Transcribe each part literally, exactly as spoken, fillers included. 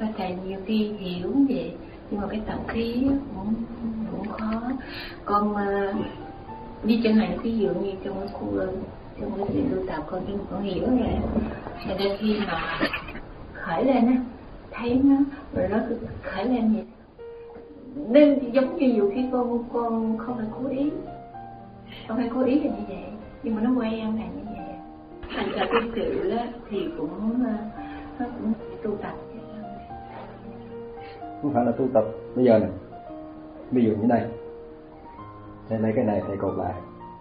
Và thầy nhiều khi hiểu vậy, nhưng mà cái tập khí cũng, cũng khó. Con uh, đi chẳng hạn ví dụ như trong cái khu trong cái chuyện tu tập con con hiểu rồi, cho nên khi mà khởi lên á, thấy nó rồi nó khởi lên vậy, nên giống như nhiều khi con con không phải cố ý, không phải cố ý là như vậy, nhưng mà nó quen là như vậy. Thành ra cái sự đó thì cũng nó cũng tu tập. Không phải là tu tập. Bây giờ này, ví dụ như này, thầy lấy cái này thầy cột lại,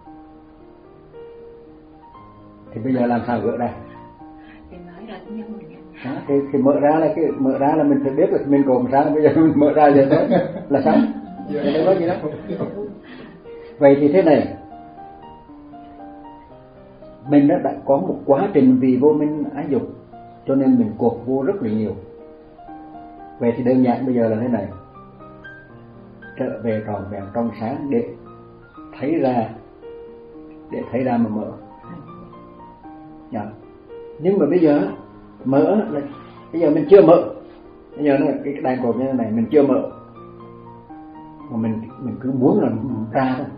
thì bây giờ làm sao gỡ ra? Thì nói ra cũng như mình đó, thì, thì mở ra là cái mở ra là mình phải biết là mình cột ra, bây giờ mình mở ra vậy thôi là sao? Thì đâu có gì đó. Vậy thì thế này, mình đã, đã có một quá trình vì vô minh ái dục, cho nên mình cột vô rất là nhiều. Vậy thì đơn giản bây giờ là thế này, trở về tròn vẹn trong sáng để thấy ra, để thấy ra mà mở. Dạ. Nhưng mà bây giờ mở là bây giờ mình chưa mở, bây giờ nó cái đài cột như thế này mình chưa mở, mà mình mình cứ muốn là ra thôi.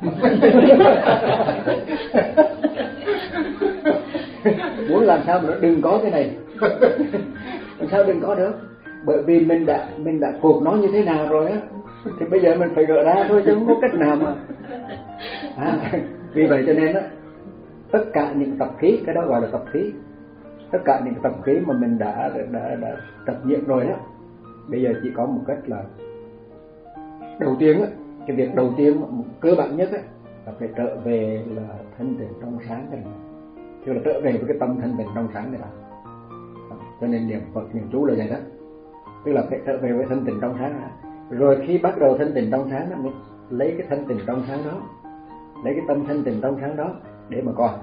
Muốn làm sao mà nó đừng có cái này, làm sao đừng có được, bởi vì mình đã mình đã cột nó như thế nào rồi á, thì bây giờ mình phải gỡ ra thôi chứ không có cách nào mà. À, vì vậy cho nên á, tất cả những tập khí, cái đó gọi là tập khí, tất cả những tập khí mà mình đã đã đã tập nhiễm rồi đó, bây giờ chỉ có một cách là đầu tiên á, cái việc đầu tiên cơ bản nhất á là phải trở về là thanh tịnh trong sáng này, tức là trở về với cái tâm thanh tịnh trong sáng này. Cho nên niệm Phật niệm chú là vậy đó, tức là phải trở về với thanh tịnh trong sáng này. Rồi khi bắt đầu thanh tịnh trong sáng đó, mình lấy cái thanh tịnh trong sáng đó, lấy cái tâm thanh tịnh trong sáng đó để mà coi.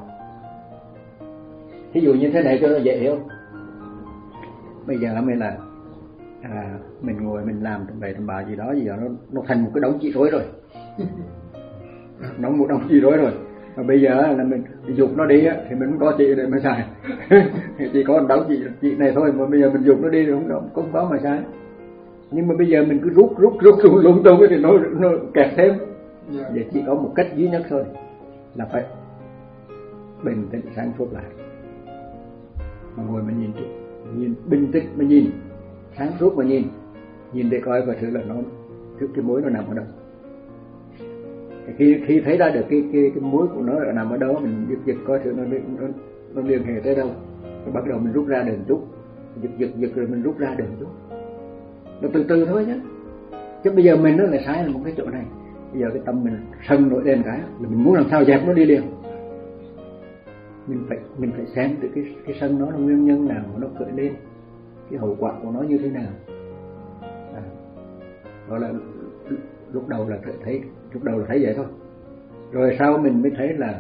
Ví dụ như thế này cho nó dễ hiểu. Bây giờ mình là à, mình ngồi mình làm tầm bậy tầm bạ gì đó, gì đó nó, nó thành một cái đống chỉ rối rồi. Nó một đống chỉ rối rồi. Và bây giờ là mình dục nó đi á, thì mình không có chị để mà xài. Chỉ có một đống chị, chị này thôi, mà bây giờ mình dục nó đi thì không, không có mà xài. Nhưng mà bây giờ mình cứ rút rút rút rút lung tung thì nó, nó kẹt thêm. Vậy chỉ có một cách duy nhất thôi, là phải bình tĩnh sáng suốt lại. Mà ngồi mà nhìn, nhìn bình tĩnh mà nhìn, sáng suốt mà nhìn, nhìn để coi coi thử là nó cái, cái mối nó nằm ở đâu. Khi khi thấy ra được cái cái cái mối của nó là nằm ở đâu, mình giật giật coi thử nó nó nó liên hệ tới đâu, rồi bắt đầu mình rút ra được chút, giật giật giật rồi mình rút ra được chút. Nó từ từ thôi nhé. Chứ bây giờ mình nó lại sai là một cái chỗ này. Bây giờ cái tâm mình sân nổi lên cái là mình muốn làm sao dẹp nó đi liền. Mình phải mình phải xem từ cái cái sân nó là nguyên nhân nào mà nó khởi lên, cái hậu quả của nó như thế nào. À, đó là lúc đầu là thấy lúc đầu là thấy vậy thôi. Rồi sau mình mới thấy là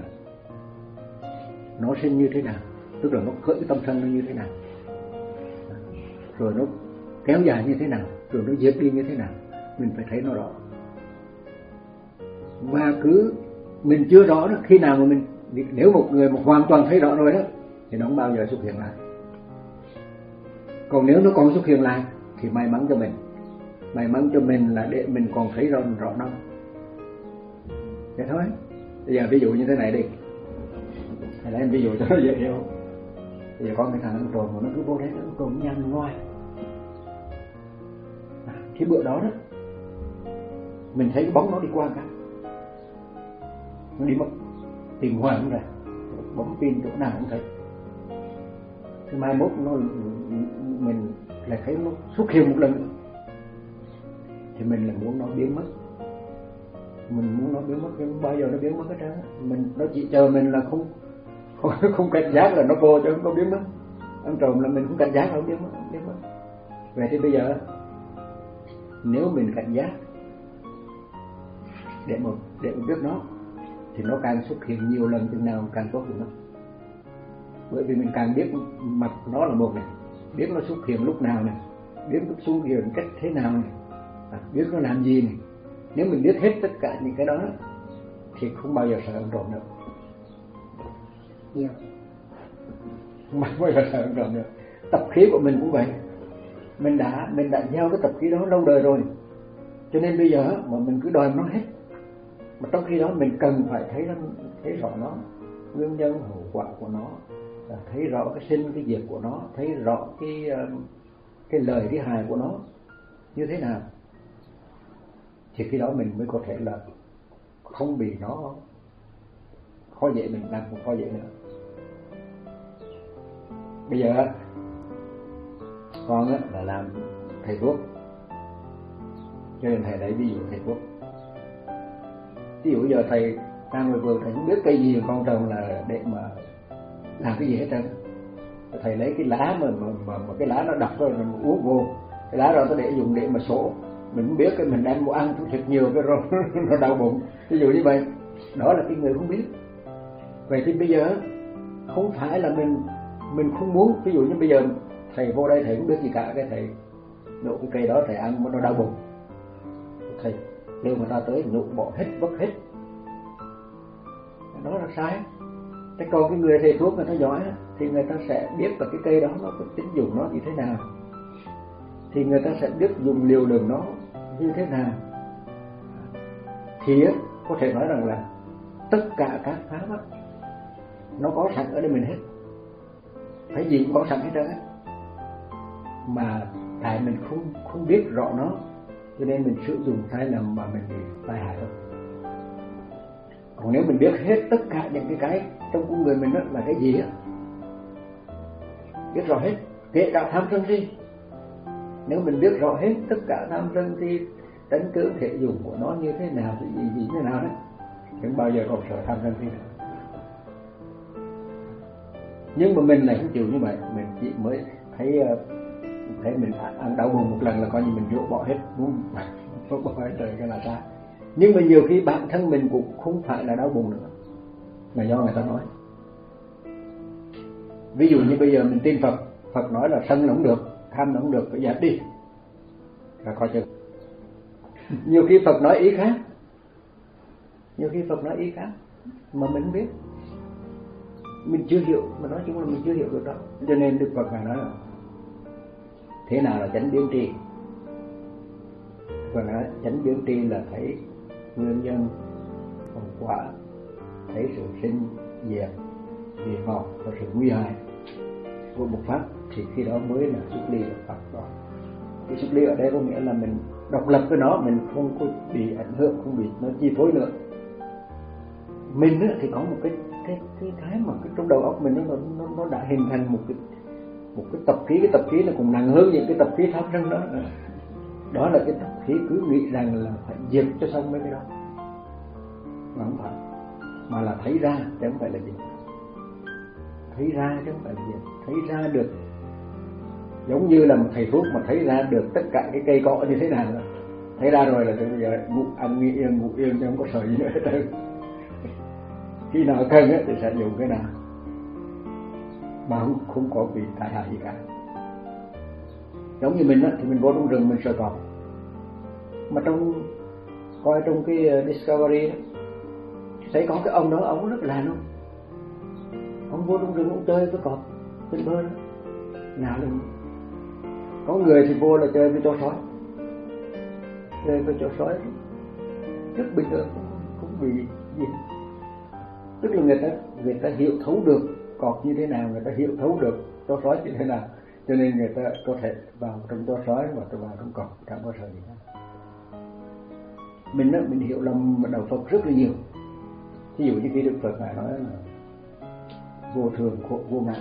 nó sinh như thế nào, tức là nó khởi cái tâm sân nó như thế nào, à, rồi nó kéo dài như thế nào, rồi nó diệt đi như thế nào, mình phải thấy nó rõ. Và cứ mình chưa rõ đó, khi nào mà mình, nếu một người một hoàn toàn thấy rõ rồi đó thì nó không bao giờ xuất hiện lại. Còn nếu nó còn xuất hiện lại thì may mắn cho mình, may mắn cho mình là để mình còn thấy rõ rõ nó. Vậy thôi. Bây giờ ví dụ như thế này đi, thầy lấy ví dụ cho nó dễ hiểu. Bây giờ có cái thằng ăn trộm mà nó cứ vô đấy, nó trộm nhanh ngoài. À, cái bữa đó đó mình thấy cái bóng nó đi qua cả, nó đi mất, tìm hoài không ra, bóng pin chỗ nào cũng thấy. Thứ mai mốt nó mình lại thấy nó xuất hiện một lần nữa, thì mình là muốn nó biến mất, mình muốn nó biến mất, nhưng bao giờ nó biến mất hết trơn. Mình nó chỉ chờ mình là không không không cảnh giác là nó vô chứ không có biến mất. Ăn trộm là mình không cảnh giác là không biến mất, không biến mất. Vậy thì bây giờ nếu mình cảnh giác để một để một biết nó, thì nó càng xuất hiện nhiều lần chừng nào càng tốt chừng đó. Bởi vì mình càng biết mặt nó là một này, biết nó xuất hiện lúc nào này, biết nó xuất hiện cách thế nào này, à, biết nó làm gì này. Nếu mình biết hết tất cả những cái đó thì không bao giờ sợ ăn trộm nữa. Yeah. Không bao giờ sợ ăn trộm nữa. Tập khí của mình cũng vậy. mình đã mình đã gieo cái tập khí đó lâu đời rồi, cho nên bây giờ mà mình cứ đòi nó hết, mà trong khi đó mình cần phải thấy thấy rõ nó, nguyên nhân hậu quả của nó, thấy rõ cái sinh cái diệt của nó, thấy rõ cái cái lợi cái hại của nó như thế nào, thì khi đó mình mới có thể là không bị nó khó dễ mình làm không khó dễ nữa. Bây giờ con á, là làm thầy thuốc, cho nên thầy lấy ví dụ thầy thuốc. Ví dụ giờ thầy đang ngoài vườn, thầy không biết cây gì con trồng là để mà làm cái gì hết trơn. Thầy lấy cái lá mà mà, mà, mà cái lá nó độc rồi mình uống vô, cái lá đó tôi để dùng để mà sổ, mình không biết cái mình đem mua ăn thuốc thịt nhiều cái rồi nó đau bụng, ví dụ như vậy. Đó là cái người không biết. Vậy thì bây giờ không phải là mình mình không muốn, ví dụ như bây giờ thầy vô đây thầy không biết gì cả, cái thầy nhổ cái cây đó thầy ăn nó đau bụng, thầy kêu người ta tới nhổ bỏ hết vứt hết, đó là sai. Thế còn cái người thầy thuốc người ta giỏi thì người ta sẽ biết là cái cây đó nó có tính dùng nó như thế nào, thì người ta sẽ biết dùng liều lượng nó như thế nào. Thì có thể nói rằng là tất cả các pháp á, nó có sẵn ở đây mình hết, cái gì cũng có sẵn hết trơn á, mà tại mình không không biết rõ nó, cho nên mình sử dụng sai lầm mà mình bị tai hại thôi. Còn nếu mình biết hết tất cả những cái cái trong con người mình đó là cái gì á, biết rõ hết, kể cả tham sân si, nếu mình biết rõ hết tất cả tham sân si, tánh tướng thể dụng của nó như thế nào, cái gì gì như thế nào đấy, thì bao giờ còn sợ tham sân si nữa. Nhưng mà mình lại không chịu như vậy, mình chỉ mới thấy thấy mình ăn đau bụng một lần là coi như mình rũ bỏ hết, muốn bỏ hết rồi cái là ta. Nhưng mà nhiều khi bản thân mình cũng không phải là đau bụng nữa, mà do người ta nói. Ví dụ như bây giờ mình tin Phật, Phật nói là sân nó không được, tham nó không được, phải dẹp đi, là coi chừng. Nhiều khi Phật nói ý khác, nhiều khi Phật nói ý khác mà mình không biết, mình chưa hiểu, mà nói chung là mình chưa hiểu được đó. Cho nên Đức Phật nói là thế nào là chánh biến tri. Và nói chánh biến tri là thấy nguyên nhân hậu quả, thấy sự sinh diệt, diệt vong và sự nguy hại của một pháp, thì khi đó mới là xuất ly được Phật đó. Cái xuất ly ở đây có nghĩa là mình độc lập với nó, mình không có bị ảnh hưởng, không bị nó chi phối nữa. Mình thì có một cái cái cái cái mà cái trong đầu óc mình nó nó nó đã hình thành một cái một cái tập khí, cái tập khí nó cũng nặng hơn những cái tập khí tham sân đó. Đó là cái tập khí cứ nghĩ rằng là phải diệt cho xong mấy cái đó, mà không phải, mà là thấy ra chứ không phải là diệt, thấy ra chứ không phải là diệt, thấy ra được. Giống như là một thầy thuốc mà thấy ra được tất cả cái cây cọ như thế nào rồi, thấy ra rồi là bây giờ ngủ ăn nghỉ yên ngủ yên chứ không có sợ gì nữa hết. Khi nào cần thì sẽ dùng cái nào mà không, không có bị tai hại gì cả. Giống như mình á, thì mình vô trong rừng mình sợ cọp, mà trong coi trong cái Discovery đó, thấy có cái ông đó, ông rất là luôn, ông vô trong rừng ông chơi với cọp trên bơ đó, nào luôn. Có người thì vô là chơi với chó sói, chơi với chó sói rất bình thường, không bị gì. Tức là người ta người ta hiểu thấu được cọp như thế nào, người ta hiểu thấu được chó sói như thế nào, cho nên người ta có thể vào trong chó sói và vào trong cọp chẳng có sợ gì hết. Mình đó, mình hiểu lầm đạo Phật rất là nhiều. Ví dụ như khi Đức Phật ngài nói là vô thường khổ vô ngã,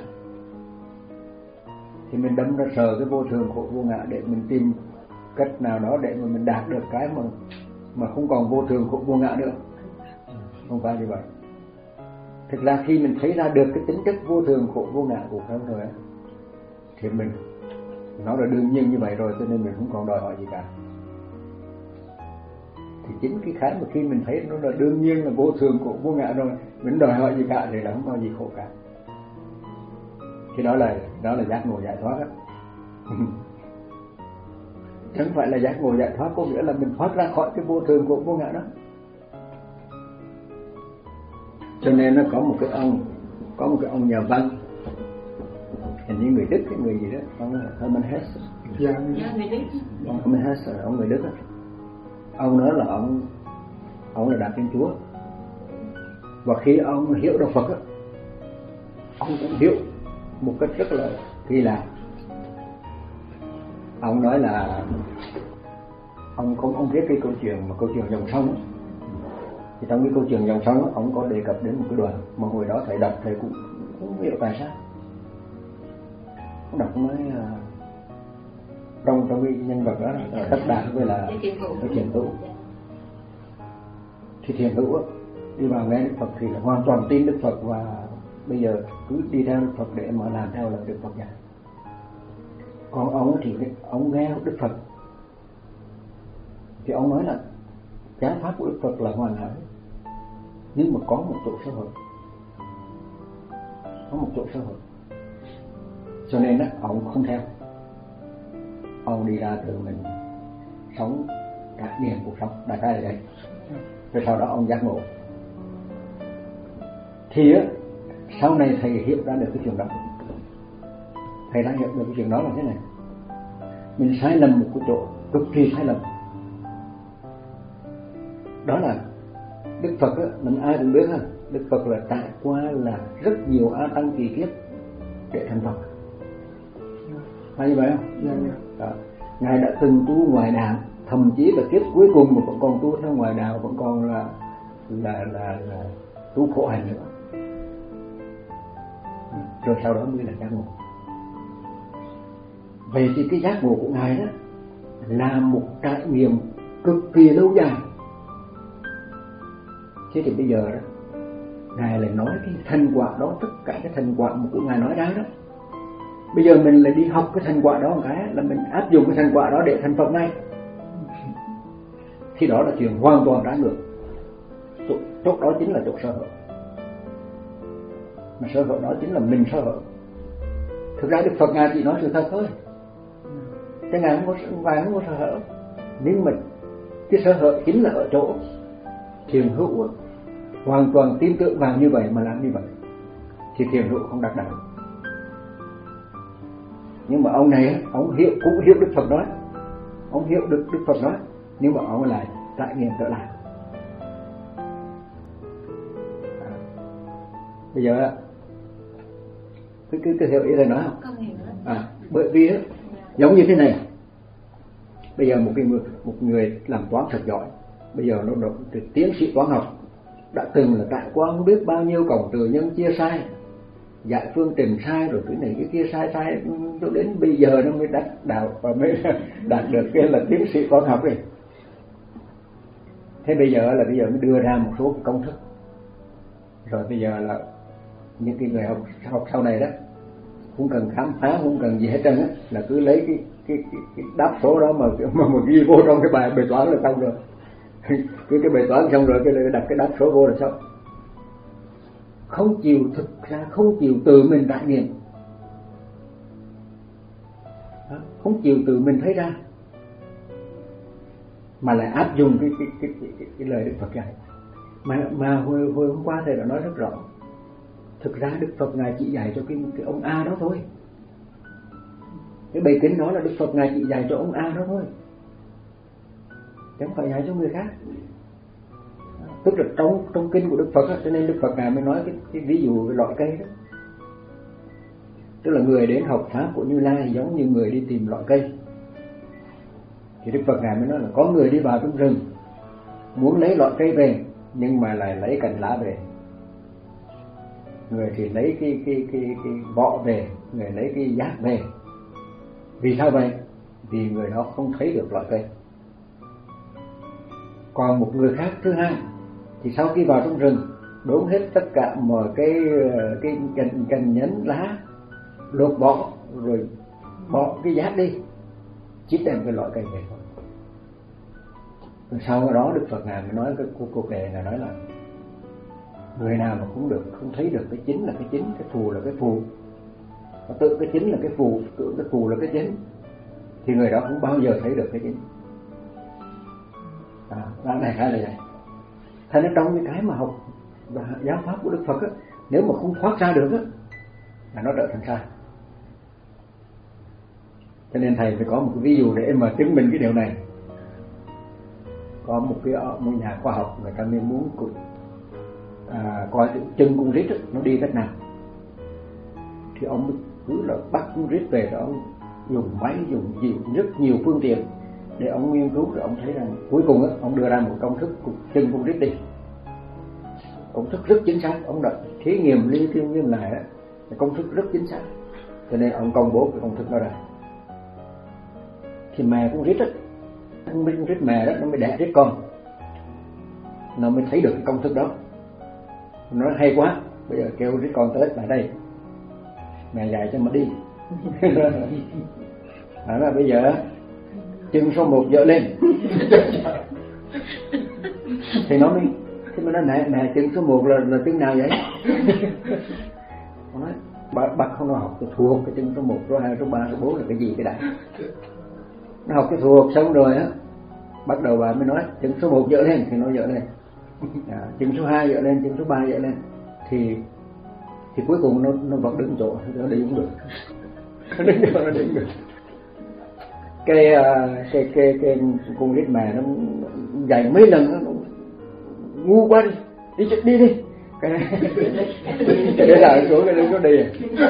thì mình đâm ra sờ cái vô thường khổ vô ngã để mình tìm cách nào đó để mà mình đạt được cái mà mà không còn vô thường khổ vô ngã nữa. Không phải như vậy. Thực ra khi mình thấy ra được cái tính chất vô thường khổ vô ngã của thân rồi thì mình nó là đương nhiên như vậy rồi, cho nên mình không còn đòi hỏi gì cả. Thì chính cái cái mà khi mình thấy nó là đương nhiên là vô thường khổ vô ngã rồi, mình đòi hỏi gì cả thì là không có gì khổ cả. Thì đó là đó là giác ngộ giải thoát đó. Chẳng phải là giác ngộ giải thoát có nghĩa là mình thoát ra khỏi cái vô thường khổ vô ngã đó. Cho nên nó có một cái ông có một cái ông nhà văn, hình như người Đức cái người gì đó, ông Hermann Hesse. Dạ. Dạ, người Đức. Ông Hermann Hesse, ông người Đức đó. Ông nói là ông ông là Đạo Thiên Chúa, và khi ông hiểu đạo Phật á, ông cũng hiểu một cách rất là kỳ lạ. Ông nói là ông không ông viết cái câu chuyện mà câu chuyện dòng sông á, thì trong cái câu chuyện dòng sông á, ông có đề cập đến một cái đoạn mà hồi đó thầy đọc thầy cũng không hiểu tại sao. Ông đọc nói uh, trong trong cái nhân vật đó là Tất Đạt với là cái Thiền Hữu. Thì Thiền Hữu á, đi vào nghe Đức Phật thì là hoàn toàn tin Đức Phật, và bây giờ cứ đi theo Đức Phật để mà làm theo lời Đức Phật dạy. Còn ông thì ông nghe Đức Phật thì ông nói là chánh pháp của Đức Phật là hoàn hảo, nhưng mà có một chỗ sơ hở, có một chỗ sơ hở, cho nên đó ông không theo. Ông đi ra tự mình sống trải nghiệm cuộc sống, đại khái là vậy. Rồi sau đó ông giác ngộ. Thì á, sau này thầy hiểu ra được cái chuyện đó. Thầy đã hiểu được cái chuyện đó là thế này: mình sai lầm một cái chỗ cực kỳ sai lầm. Đó là Đức Phật á, mình ai cũng biết ha, Đức Phật là trải qua là rất nhiều a tăng kỳ kiếp để thành Phật. Phải như vậy không? Đó. Ngài đã từng tu ngoài đạo, thậm chí là kiếp cuối cùng mà vẫn còn tu theo ngoài đạo, vẫn còn là là là, là tu khổ hạnh nữa. Rồi sau đó mới là giác ngộ. Vậy thì cái giác ngộ của Ngài đó là một trải nghiệm cực kỳ lâu dài. Thế thì bây giờ đó, Ngài lại nói cái thành quả đó, tất cả cái thành quả mà của Ngài nói ra đó, bây giờ mình lại đi học cái thành quả đó một cái là mình áp dụng cái thành quả đó để thành Phật ngay. Thì đó là chuyện hoàn toàn trái ngược. Chỗ đó chính là chỗ sơ hở, mà sơ hở đó chính là mình sơ hở. Thực ra Đức Phật Ngài chỉ nói sự thật thôi, cái Ngài không có, Ngài không có sơ hở. Nhưng mà cái sơ hở chính là ở chỗ Thiền Hữu hoàn toàn tin tưởng vào như vậy mà làm như vậy, thì Thiền Hữu không đạt đạo. Nhưng mà ông này ông hiểu, cũng hiểu Đức Phật nói, ông hiểu được Đức Phật nói, nhưng mà ông lại trải nghiệm trở lại. À, bây giờ cứ cứ cứ hiểu ý thầy nói không? À, bởi vì đó, giống như thế này. Bây giờ một cái người, một người làm toán thật giỏi, bây giờ nó được tiến sĩ toán học, đã từng là trải qua không biết bao nhiêu cổng từ nhân chia sai, giải phương trình sai, rồi cái này cái kia sai sai, cho đến bây giờ nó mới đạt đạo và mới đạt được cái là tiến sĩ toán học này. Thế bây giờ là bây giờ mới đưa ra một số cái công thức, rồi bây giờ là những cái người học học sau này đó không cần khám phá, không cần gì hết trơn á, là cứ lấy cái cái, cái, cái đáp số đó mà mà, mà ghi vô trong cái bài bài toán là xong rồi. Cứ cái bài toán xong rồi cái đặt cái đáp số vô là xong. Không chịu thực ra, không chịu tự mình trải nghiệm, không chịu tự mình thấy ra, mà lại áp dụng cái cái cái cái, cái, cái lời Đức Phật dạy. Mà mà hồi hồi hôm qua thầy đã nói rất rõ, thực ra Đức Phật Ngài chỉ dạy cho cái cái ông A đó thôi. Cái bài kinh đó là Đức Phật Ngài chỉ dạy cho ông A đó thôi, chứ không phải dạy cho người khác. Tức là trong trong kinh của Đức Phật á, cho nên Đức Phật Ngài mới nói cái, cái ví dụ về loại cây đó. Tức là người đến học pháp của Như Lai giống như người đi tìm loại cây. Thì Đức Phật Ngài mới nói là có người đi vào trong rừng muốn lấy loại cây về, nhưng mà lại lấy cành lá về. Người thì lấy cái cái cái cái vỏ về, người lấy cái giác về. Vì sao vậy? Vì người đó không thấy được loại cây. Còn một người khác thứ hai thì sau khi vào trong rừng đốn hết tất cả mọi cái cái cành cành nhánh lá, lột bỏ rồi bỏ cái giác đi, chỉ đem cái loại cây về thôi. Rồi sau đó Đức Phật Ngài mới nói cái cuộc cuộc đề Ngài nói là người nào mà không được, không thấy được cái chính là cái chính, cái phù là cái phù, và tự cái chính là cái phù, tự cái phù là cái chính, thì người đó không bao giờ thấy được cái chính. À, đó này hay là vậy. Thế nên trong những cái mà học và giáo pháp của Đức Phật á, nếu mà không thoát ra được á, là nó trở thành sai. Cho nên thầy phải có một cái ví dụ để mà chứng minh cái điều này. Có một cái một nhà khoa học người ta mới muốn à, coi cái chân con rít nó đi cách nào, thì ông cứ là bắt con rít về đó, ông dùng máy dùng nhiều rất nhiều phương tiện để ông nghiên cứu, rồi ông thấy rằng cuối cùng đó, ông đưa ra một công thức của chân con rít đi, công thức rất chính xác. Ông đã thí nghiệm liên tiếp nghiêm lại đó, công thức rất chính xác, cho nên ông công bố cái công thức đó ra. Thì mẹ con rít á, con rít mẹ đó nó mới đẻ rít con, nó mới thấy được cái công thức đó. Nó nói hay quá, bây giờ kêu rít con tới lại đây, mẹ dạy cho mà đi. Đó là bây giờ chân số một dỡ lên. Thì nó mới thì mới nói mẹ mẹ chân số một là là chân nào vậy? Nó nói bác, bác không nó học cái thuộc cái chân số một, số hai, số ba, số bốn là cái gì cái đã. Nó học cái thuộc xong rồi á, bắt đầu bà mới nói chân số một dỡ lên thì nó dỡ lên, à, chân số hai dỡ lên, chân số ba dỡ lên, thì thì cuối cùng nó nó vẫn đứng chỗ, nó đi cũng được. Nó đứng chỗ nó đứng được. Cái cái cái cái con rít mẹ nó dạy mấy lần nó ngu quá, đi đi đi đi cái này cái để lại chỗ cái đừng có đi.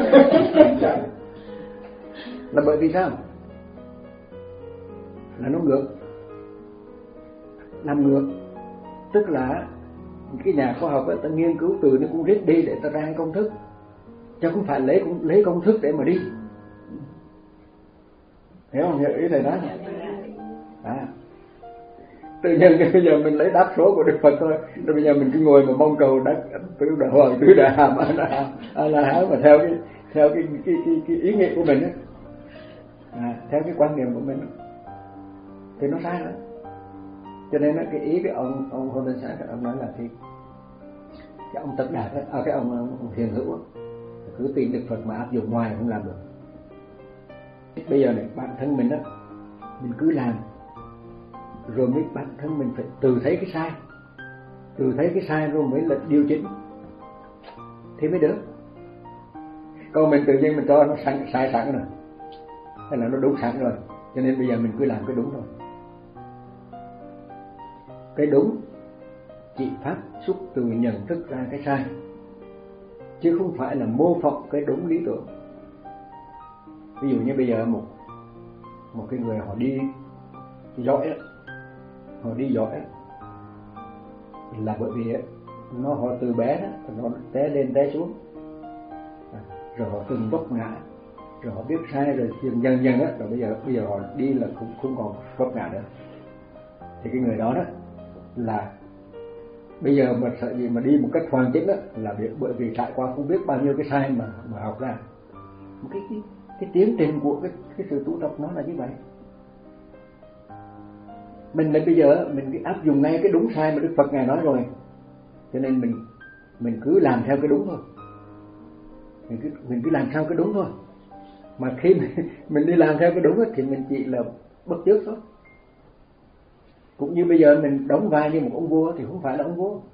Là bởi vì sao? Là nó ngược, làm ngược, tức là cái nhà khoa học ấy, ta nghiên cứu từ nó con rít đi để ta ra công thức, chứ không phải lấy lấy công thức để mà đi. Hiểu không? Hiểu ý thầy nói. À, tự nhiên cái bây giờ mình lấy đáp số của Đức Phật thôi, rồi bây giờ mình cứ ngồi mà mong cầu đắc tứ đại hoàng tứ đại hàm a la a la hán mà theo cái theo cái cái cái, cái ý nghĩa của mình ấy. À, theo cái quan niệm của mình ấy, thì nó sai đó. Cho nên cái ý cái ông ông Hôn Đân Sáng ông nói là thì cái ông Tất Đạt ấy, à, cái ông, ông Hiền Hữu ấy, cứ tin Đức Phật mà áp dụng ngoài không làm được. Bây giờ này bản thân mình đó, mình cứ làm rồi mới bản thân mình phải từ thấy cái sai, từ thấy cái sai rồi mới là điều chỉnh thì mới được. Còn mình tự nhiên mình cho nó sai, sai sẵn rồi, hay là nó đúng sẵn rồi, cho nên bây giờ mình cứ làm cái đúng thôi. Cái đúng chỉ phát xuất từ nhận thức ra cái sai, chứ không phải là mô phỏng cái đúng lý tưởng. Ví dụ như bây giờ một một cái người họ đi giỏi đó, họ đi giỏi đó, là bởi vì nó họ từ bé đó, nó té lên té xuống, rồi họ từng vấp ngã, rồi họ biết sai, rồi dần dần dần đó, rồi bây giờ bây giờ họ đi là không không còn vấp ngã nữa. Thì cái người đó đó là bây giờ mà sợ gì mà đi một cách hoàn chỉnh đó, là bởi vì trải qua không biết bao nhiêu cái sai mà mà học ra. Một cái cái cái tiến trình của cái cái sự tu tập nó là như vậy. Mình là bây giờ mình cứ áp dụng ngay cái đúng sai mà Đức Phật ngài nói rồi, cho nên mình mình cứ làm theo cái đúng thôi, mình cứ mình cứ làm theo cái đúng thôi. Mà khi mình, mình đi làm theo cái đúng thì mình chỉ là bất chước thôi. Cũng như bây giờ mình đóng vai như một ông vua thì không phải là ông vua.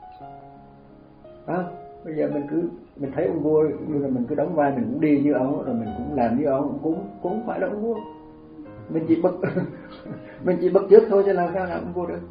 À, bây giờ mình cứ mình thấy ông vua như là mình cứ đóng vai, mình cũng đi như ông, rồi mình cũng làm như ông, cũng cũng không phải là ông vua. Mình chỉ bất mình chỉ bất chước thôi, chứ làm sao làm ông vua được.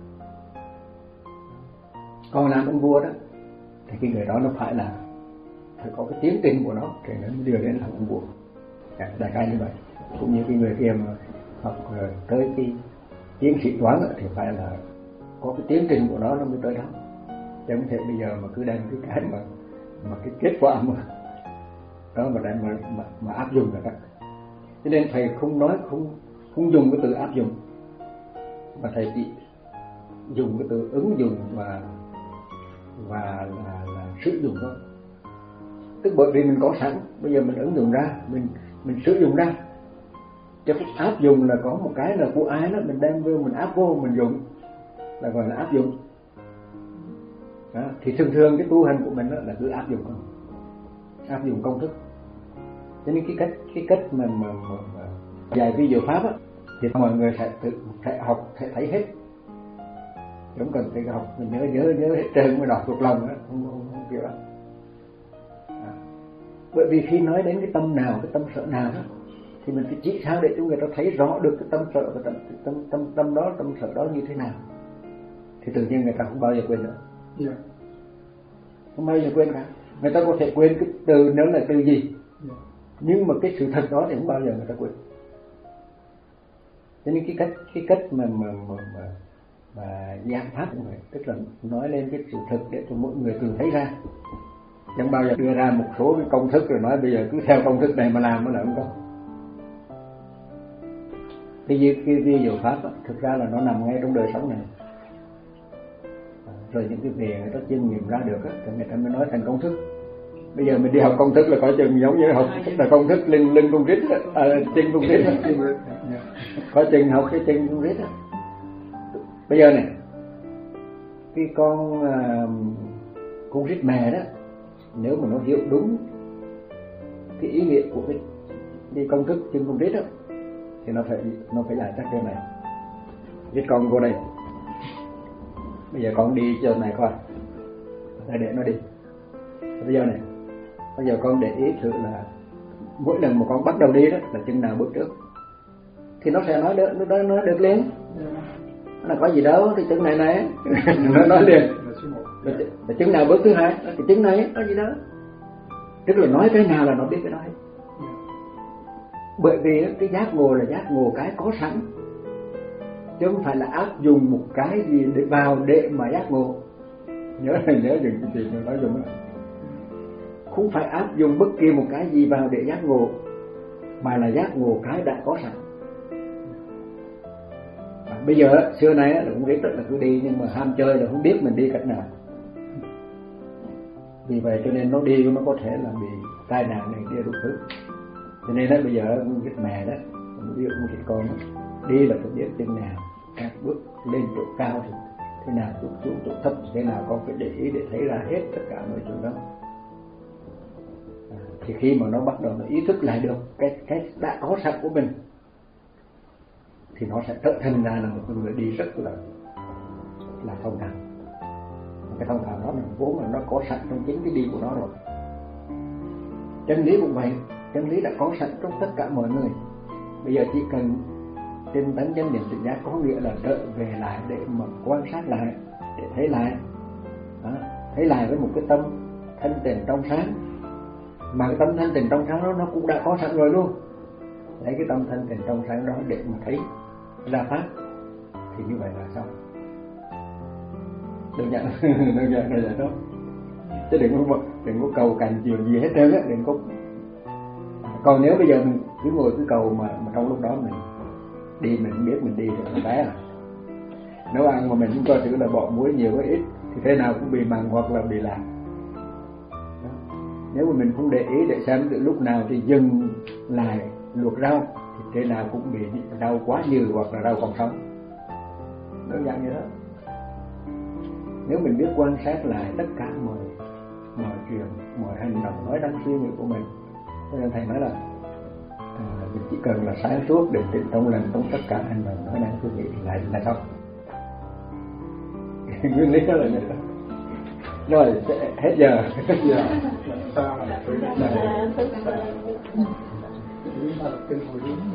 Còn làm ông vua đó thì cái người đó nó phải là phải có cái tiến trình của nó thì nó mới đưa đến làm ông vua. Đại khái như vậy. Cũng như cái người kia mà học tới cái tiến sĩ toán thì phải là có cái tiến trình của nó nó mới tới đó. Chứ không thể bây giờ mà cứ đem cái cái mà mà cái kết quả mà đó mà đem mà, mà, mà áp dụng là đó. Cho nên thầy không nói không không dùng cái từ áp dụng, mà thầy chỉ dùng cái từ ứng dụng và và là, là sử dụng thôi. Tức bởi vì mình có sẵn, bây giờ mình ứng dụng ra, mình mình sử dụng ra. Chứ cái áp dụng là có một cái là của ai đó mình đem vô mình áp vô mình dùng là gọi là áp dụng. Đó. Thì thường thường cái tu hành của mình đó là cứ áp dụng không, áp dụng công thức. Cho nên cái cách cái cách mà mà, mà, mà dạy vi diệu pháp á, thì mọi người sẽ tự sẽ học sẽ thấy hết, không cần phải học mình nhớ nhớ nhớ hết trơn mới đọc thuộc lòng đó, không không, không kiểu đó. À. Bởi vì khi nói đến cái tâm nào, cái tâm sở nào đó, thì mình phải chỉ sao để cho người ta thấy rõ được cái tâm sợ và tâm tâm tâm tâm đó tâm sợ đó như thế nào, thì tự nhiên người ta không bao giờ quên nữa. Yeah. Không bao giờ quên cả. Người ta có thể quên cái từ nếu là từ gì, yeah. nhưng mà cái sự thật đó thì không bao giờ người ta quên. Cho nên cái cách cái cách mà mà mà, mà, mà giảng pháp cũng vậy, tức là nói lên cái sự thật để cho mỗi người tự thấy ra, chẳng bao giờ đưa ra một số cái công thức rồi nói bây giờ cứ theo công thức này mà làm mới là không có. Cái cái vi diệu pháp đó, thực ra là nó nằm ngay trong đời sống này, rồi những cái việc người ta chiêm nghiệm ra được á, thì người ta mới nói thành công thức. Bây giờ mình đi học công thức là có chừng giống như học tức là công thức lưng lưng con rít à, chân con rít á, có chừng học cái chân con rít á. Bây giờ này, cái con uh, con rít mè đó, nếu mà nó hiểu đúng cái ý nghĩa của cái, cái công thức chân con rít đó, thì nó phải nó phải giải thích cái này. Rít con vô đây, bây giờ con đi chỗ này coi, để để nó đi. Bây giờ này, bây giờ con để ý thử là mỗi lần mà con bắt đầu đi đó là chân nào bước trước, thì nó sẽ nói được, nó nói được liền. Nó là có gì đâu thì chân này này, nó nói liền. Là chân nào bước thứ hai, thì chân này có gì đó. Tức là nói cái nào là nó biết cái đó. Bởi vì cái giác ngộ là giác ngộ cái có sẵn, chứ không phải là áp dụng một cái gì để vào để mà giác ngộ. Nhớ là nhớ những cái chuyện mình nói dùng đó. Không phải áp dụng bất kỳ một cái gì vào để giác ngộ, mà là giác ngộ cái đã có sẵn. À, bây giờ xưa nay là cũng biết là cứ đi, nhưng mà ham chơi là không biết mình đi cách nào. Vì vậy cho nên nó đi nó có thể là bị tai nạn này kia đủ thứ. Cho nên đó bây giờ cái mẹ đó, ví dụ một cái con đó, đi là phải biết chân nào, các bước lên chỗ cao thì thế nào, chỗ xuống chỗ thấp thế nào, con phải để ý để thấy ra hết tất cả mọi chuyện đó. À, thì khi mà nó bắt đầu nó ý thức lại được cái cái đã có sẵn của mình, thì nó sẽ trở thành ra là một người đi rất là là thông thạo. Cái thông thạo đó là vốn là nó có sẵn trong chính cái đi của nó rồi. Chân lý cũng vậy, chân lý đã có sẵn trong tất cả mọi người. Bây giờ chỉ cần tinh tấn chánh niệm tỉnh giác, có nghĩa là đợi về lại để mà quan sát lại, để thấy lại, đó, thấy lại với một cái tâm thanh tịnh trong sáng. Mà cái tâm thanh tịnh trong sáng đó nó cũng đã có sẵn rồi luôn. Lấy cái tâm thanh tịnh trong sáng đó để mà thấy ra pháp, thì như vậy là xong. Đơn giản, đơn giản là vậy đó. Chứ đừng có đừng có cầu cành chiều gì hết trơn á, đừng có. Còn nếu bây giờ mình cứ ngồi cứ cầu mà, mà trong lúc đó mình đi mình không biết mình đi thì nó bé à. Nấu ăn mà mình không coi thử là bỏ muối nhiều hay ít thì thế nào cũng bị mặn hoặc là bị lạc. Nếu mà mình không để ý để xem từ lúc nào thì dừng lại luộc rau thì thế nào cũng bị rau quá nhiều hoặc là rau còn sống. Đơn giản như đó. Nếu mình biết quan sát lại tất cả mọi mọi chuyện, mọi hành động nói năng suy nghĩ của mình, cho nên thầy nói là à, mình chỉ cần là sáng suốt định tĩnh trong lành trong tất cả hành động nói năng suy nghĩ lại là xong. Nguyên lý đó là như vậy. Rồi sẽ hết giờ. Giờ sao là